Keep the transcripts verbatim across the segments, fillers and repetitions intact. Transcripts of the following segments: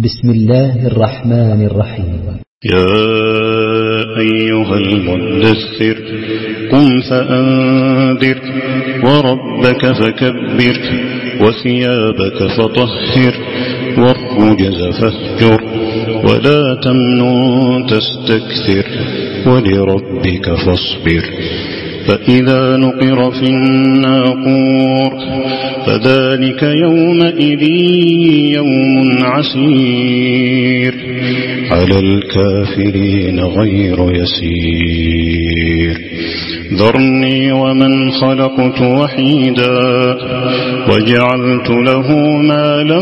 بسم الله الرحمن الرحيم. يا أيها المدثر قم فأنذر وربك فكبر وثيابك فطهر والرجز فاهجر ولا تمنن تستكثر ولربك فاصبر. فإذا نقر في الناقور فذلك يومئذ يوم عسير على الكافرين غير يسير. ذرني ومن خلقت وحيدا وجعلت له مالا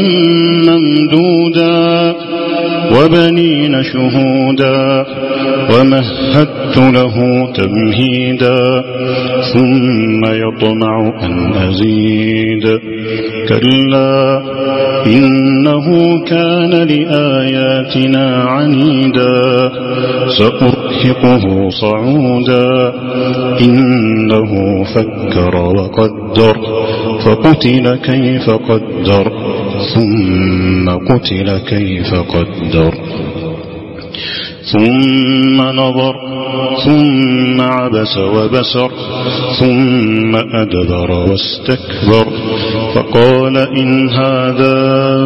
ممدودا وبنين شهودا ومهدت له تمهيدا ثم يطمع أن أزيد كلا إنه كان لآياتنا عنيدا سأرهقه صعودا إنه فكر وقدر فقتل كيف قدر ثم قتل كيف قدر ثم نظر ثم عبس وبسر ثم أدبر واستكبر فقال إن هذا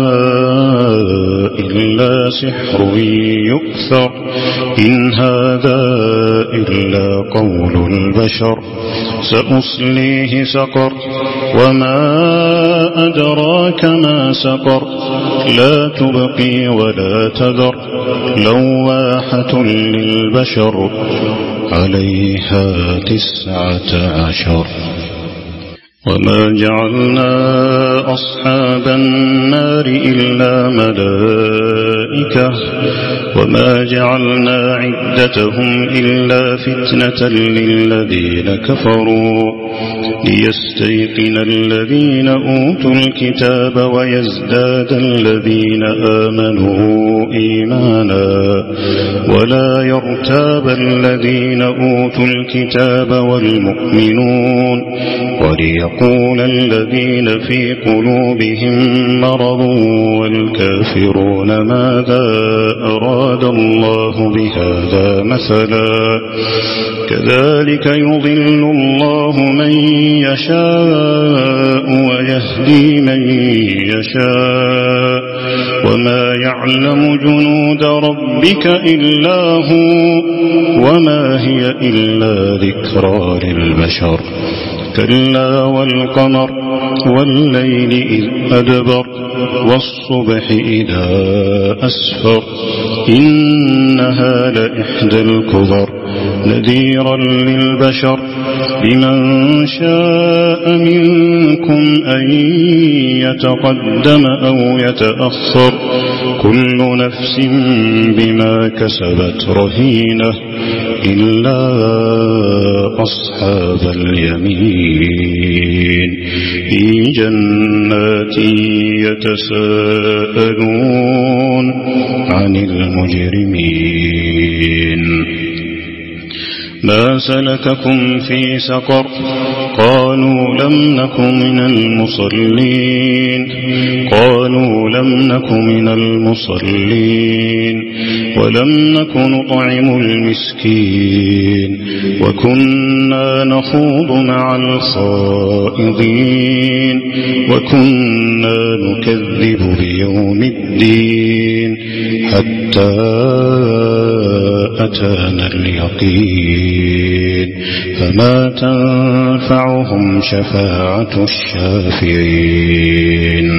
إلا سحر يؤثر إن هذا إلا قول البشر سأصليه سقر وما أدراك ما سقر لا تبقي ولا تذر لواحة للبشر عليها تسعة عشر. وما جعلنا أصحاب النار إلا ملائكة وما جعلنا عدتهم إلا فتنة للذين كفروا ليستيقن الذين أوتوا الكتاب ويزداد الذين آمنوا إيمانا ولا يرتاب الذين أوتوا الكتاب والمؤمنون وليقول الذين في قلوبهم مرض والكافرون ماذا أراد الله بهذا مثلا كذلك يضل الله من يشاء ويهدي من يشاء وما يعلم جنود ربك إلا هو وما هي إلا ذكرى للبشر. كلا والقمر والليل إذ أدبر والصبح إذا أسفر إنها لإحدى الكبر نذيرا للبشر لمن شاء منكم أن يتقدم أو يتأخر كل نفس بما كسبت رهينة إلا أصحاب اليمين في جنات يتساءلون عن المجرمين ما سلككم في سقر قالوا لم نك من المصلين قالوا لم نك من المصلين ولم نك نطعم المسكين وكنا نخوض مع الخائضين وكنا نكذب بيوم الدين حتى أتانا اليقين فما تنفعهم شفاعة الشافعين.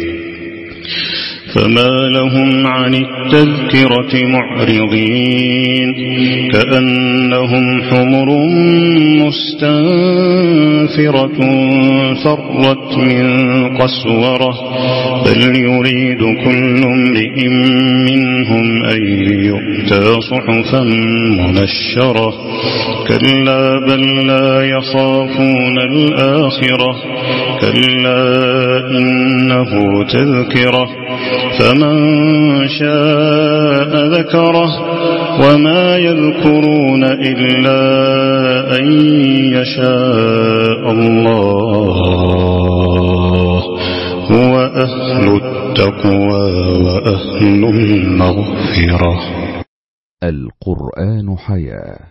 فما لهم عن التذكرة معرضين كأنهم حمر مستنفرة فرت من قسورة بل يريد كل امرئ منهم أن يؤتى صحفا منشرة كلا بل لا يخافون الآخرة كلا إنه تذكرة فمن شاء ذكره وما يذكرون إلا أن يشاء الله هو أهل التقوى وأهل المغفرة. القرآن حياة.